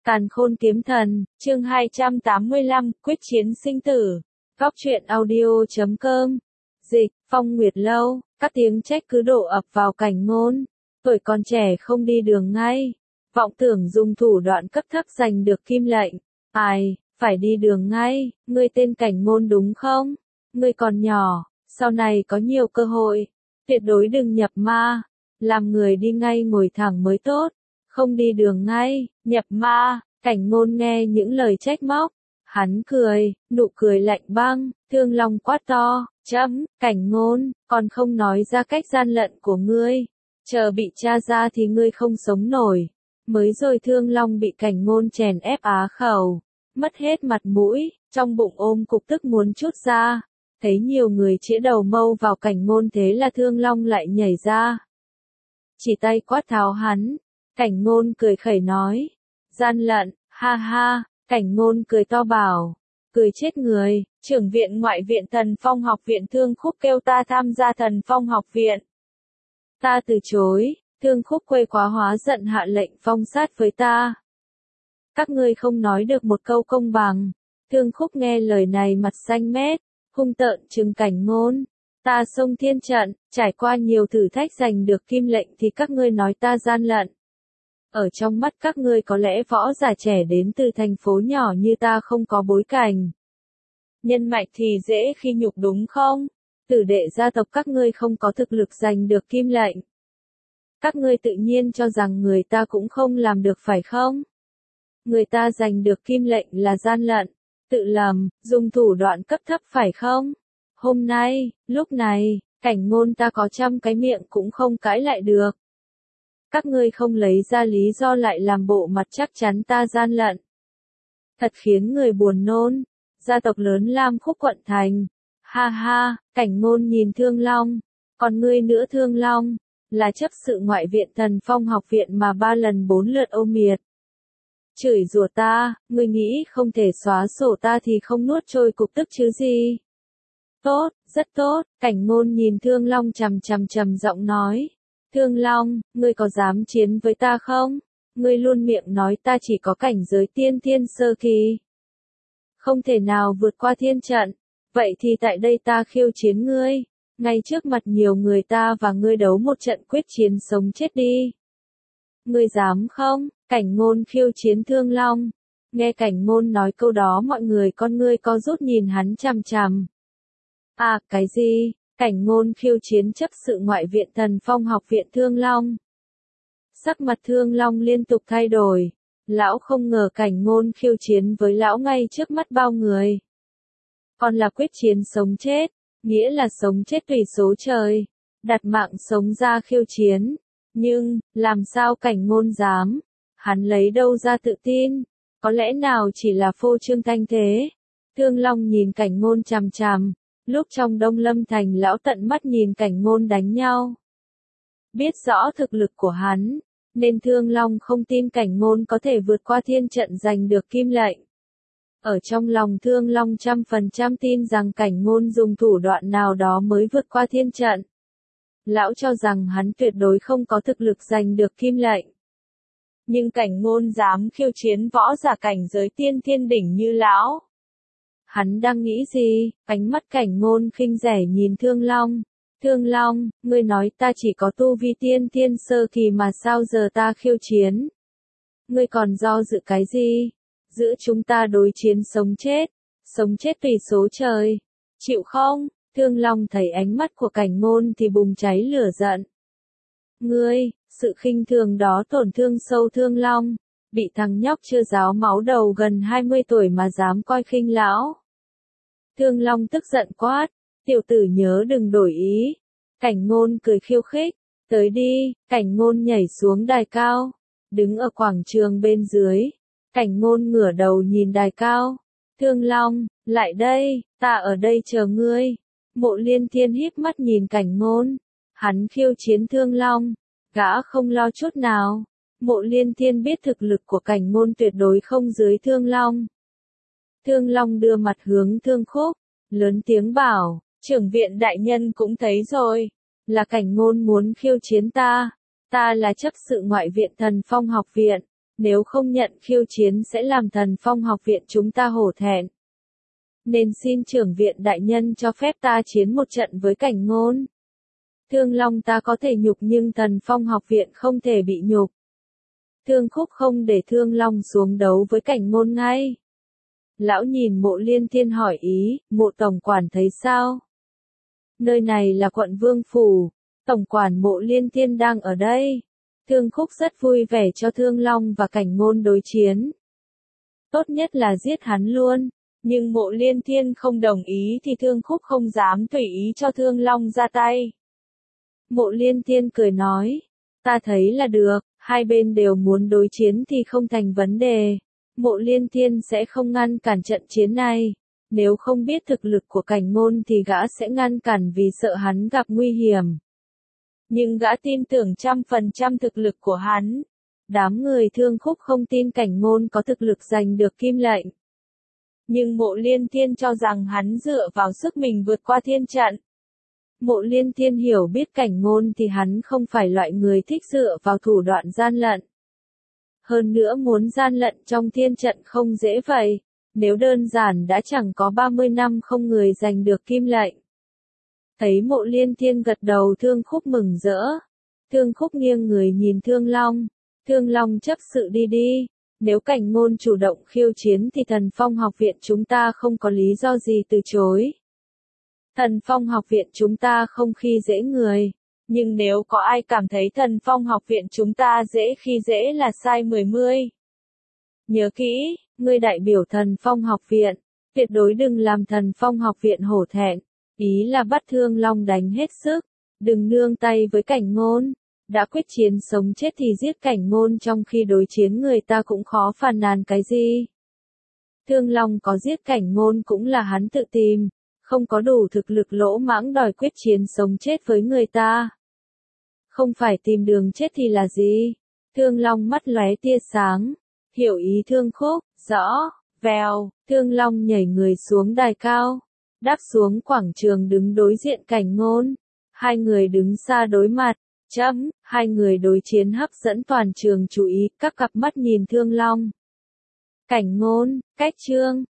Càn Khôn Kiếm Thần, chương 285, quyết chiến sinh tử. Góc truyện audio.com. Dịch, Phong Nguyệt Lâu, các tiếng trách cứ đổ ập vào Cảnh Ngôn. Tuổi còn trẻ không đi đường ngay. Vọng tưởng dùng thủ đoạn cấp thấp giành được kim lệnh. Ai, phải đi đường ngay, ngươi tên Cảnh Ngôn đúng không? Ngươi còn nhỏ, sau này có nhiều cơ hội. Tuyệt đối đừng nhập ma. Làm người đi ngay ngồi thẳng mới tốt. Không đi đường ngay, nhập ma. Cảnh Ngôn nghe những lời trách móc. Hắn cười, nụ cười lạnh băng. Thương Long quát to, Cảnh Ngôn, còn không nói ra cách gian lận của ngươi. Chờ bị tra ra thì ngươi không sống nổi. Mới rồi Thương Long bị Cảnh Ngôn chèn ép á khẩu. Mất hết mặt mũi, trong bụng ôm cục tức muốn trút ra. Thấy nhiều người chĩa đầu mâu vào Cảnh Ngôn, thế là Thương Long lại nhảy ra. Chỉ tay quát tháo hắn. Cảnh Ngôn cười khẩy nói. Gian lận, ha ha. Cảnh Ngôn cười to bảo. Cười chết người. Trưởng viện ngoại viện Thần Phong học viện Thương Khúc kêu ta tham gia Thần Phong học viện. Ta từ chối. Thương Khúc quê quá hóa giận hạ lệnh phong sát với ta. Các ngươi không nói được một câu công bằng. Thương Khúc nghe lời này mặt xanh mét, hung tợn trừng Cảnh Ngôn. Ta xông thiên trận, trải qua nhiều thử thách giành được kim lệnh thì các ngươi nói ta gian lận. Ở trong mắt các ngươi có lẽ võ giả trẻ đến từ thành phố nhỏ như ta không có bối cảnh. Nhân mạch thì dễ khi nhục đúng không? Tử đệ gia tộc các ngươi không có thực lực giành được kim lệnh. Các ngươi tự nhiên cho rằng người ta cũng không làm được phải không? Người ta giành được kim lệnh là gian lận, tự lầm, dùng thủ đoạn cấp thấp phải không? Hôm nay, lúc này, Cảnh Ngôn ta có 100 cái miệng cũng không cãi lại được. Các ngươi không lấy ra lý do lại làm bộ mặt chắc chắn ta gian lận. Thật khiến người buồn nôn. Gia tộc lớn Lam Khúc quận thành. Ha ha, Cảnh Ngôn nhìn Thương Long. Còn ngươi nữa Thương Long, là chấp sự ngoại viện Thần Phong học viện mà 3 lần 4 lượt ô miệt. Chửi rủa ta, ngươi nghĩ không thể xóa sổ ta thì không nuốt trôi cục tức chứ gì. Tốt, rất tốt. Cảnh Ngôn nhìn Thương Long trầm giọng nói. Thương Long, ngươi có dám chiến với ta không? Ngươi luôn miệng nói ta chỉ có cảnh giới tiên thiên sơ kỳ. Không thể nào vượt qua thiên trận. Vậy thì tại đây ta khiêu chiến ngươi. Ngay trước mặt nhiều người ta và ngươi đấu một trận quyết chiến sống chết đi. Ngươi dám không? Cảnh Ngôn khiêu chiến Thương Long. Nghe Cảnh Ngôn nói câu đó mọi người con ngươi co rút nhìn hắn chằm. À, cái gì? Cảnh Ngôn khiêu chiến chấp sự ngoại viện Thần Phong học viện Thương Long. Sắc mặt Thương Long liên tục thay đổi. Lão không ngờ Cảnh Ngôn khiêu chiến với lão ngay trước mắt bao người. Còn là quyết chiến sống chết, nghĩa là sống chết tùy số trời. Đặt mạng sống ra khiêu chiến. Nhưng, làm sao Cảnh Ngôn dám? Hắn lấy đâu ra tự tin? Có lẽ nào chỉ là phô trương thanh thế? Thương Long nhìn Cảnh Ngôn chằm. Lúc trong Đông Lâm Thành lão tận mắt nhìn Cảnh Ngôn đánh nhau. Biết rõ thực lực của hắn, nên Thương Long không tin Cảnh Ngôn có thể vượt qua thiên trận giành được kim lệnh. Ở trong lòng Thương Long 100% tin rằng Cảnh Ngôn dùng thủ đoạn nào đó mới vượt qua thiên trận. Lão cho rằng hắn tuyệt đối không có thực lực giành được kim lệnh. Nhưng Cảnh Ngôn dám khiêu chiến võ giả cảnh giới tiên thiên đỉnh như lão. Hắn đang nghĩ gì? Ánh mắt Cảnh Ngôn khinh rẻ nhìn Thương Long. Thương Long, ngươi nói ta chỉ có tu vi tiên thiên sơ kỳ mà sao giờ ta khiêu chiến? Ngươi còn do dự cái gì? Giữa chúng ta đối chiến sống chết tùy số trời. Chịu không? Thương Long thấy ánh mắt của Cảnh Ngôn thì bùng cháy lửa giận. Ngươi, sự khinh thường đó tổn thương sâu Thương Long. Bị thằng nhóc chưa ráo máu đầu gần 20 tuổi mà dám coi khinh lão. Thương Long tức giận quát, tiểu tử nhớ đừng đổi ý. Cảnh Ngôn cười khiêu khích, tới đi. Cảnh Ngôn nhảy xuống đài cao, đứng ở quảng trường bên dưới. Cảnh Ngôn ngửa đầu nhìn đài cao. Thương Long, lại đây, ta ở đây chờ ngươi. Mộ Liên Thiên híp mắt nhìn Cảnh Ngôn. Hắn khiêu chiến Thương Long, gã không lo chút nào. Mộ Liên Thiên biết thực lực của Cảnh Ngôn tuyệt đối không dưới Thương Long. Thương Long đưa mặt hướng Thương Khúc, lớn tiếng bảo, trưởng viện đại nhân cũng thấy rồi, là Cảnh Ngôn muốn khiêu chiến ta là chấp sự ngoại viện Thần Phong học viện, Nếu không nhận khiêu chiến sẽ làm Thần Phong học viện chúng ta hổ thẹn. Nên xin trưởng viện đại nhân cho phép ta chiến một trận với Cảnh Ngôn. Thương Long ta có thể nhục nhưng Thần Phong học viện không thể bị nhục. Thương Khúc không để Thương Long xuống đấu với Cảnh Ngôn ngay. Lão nhìn Mộ Liên Thiên hỏi ý, Mộ tổng quản thấy sao? Nơi này là quận Vương Phủ, tổng quản Mộ Liên Thiên đang ở đây. Thương Khúc rất vui vẻ cho Thương Long và Cảnh Ngôn đối chiến. Tốt nhất là giết hắn luôn, nhưng Mộ Liên Thiên không đồng ý thì Thương Khúc không dám tùy ý cho Thương Long ra tay. Mộ Liên Thiên cười nói, ta thấy là được, hai bên đều muốn đối chiến thì không thành vấn đề. Mộ Liên Thiên sẽ không ngăn cản trận chiến này. Nếu không biết thực lực của Cảnh Ngôn thì gã sẽ ngăn cản vì sợ hắn gặp nguy hiểm. Nhưng gã tin tưởng 100% thực lực của hắn. Đám người Thương Khúc không tin Cảnh Ngôn có thực lực giành được kim lệnh. Nhưng Mộ Liên Thiên cho rằng hắn dựa vào sức mình vượt qua thiên trận. Mộ Liên Thiên hiểu biết Cảnh Ngôn thì hắn không phải loại người thích dựa vào thủ đoạn gian lận. Hơn nữa muốn gian lận trong thiên trận không dễ vậy. Nếu đơn giản đã chẳng có 30 năm không người giành được kim lệnh. Thấy Mộ Liên Thiên gật đầu Thương Khúc mừng rỡ. Thương Khúc nghiêng người nhìn Thương Long. Thương Long chấp sự đi đi. Nếu Cảnh Ngôn chủ động khiêu chiến thì Thần Phong học viện chúng ta không có lý do gì từ chối. Thần Phong học viện chúng ta không khi dễ người. Nhưng nếu có ai cảm thấy Thần Phong học viện chúng ta dễ khi dễ là sai 10. Nhớ kỹ, ngươi đại biểu Thần Phong học viện, tuyệt đối đừng làm Thần Phong học viện hổ thẹn. Ý là bắt Thương Long đánh hết sức, đừng nương tay với Cảnh Ngôn. Đã quyết chiến sống chết thì giết Cảnh Ngôn trong khi đối chiến người ta cũng khó phàn nàn cái gì. Thương Long có giết Cảnh Ngôn cũng là hắn tự tìm, không có đủ thực lực lỗ mãng đòi quyết chiến sống chết với người ta. Không phải tìm đường chết thì là gì? Thương Long mắt lóe tia sáng, hiểu ý Thương Khúc, rõ, vèo, Thương Long nhảy người xuống đài cao, đáp xuống quảng trường đứng đối diện Cảnh Ngôn. Hai người đứng xa đối mặt, hai người đối chiến hấp dẫn toàn trường chú ý, các cặp mắt nhìn Thương Long. Cảnh Ngôn, cách chương.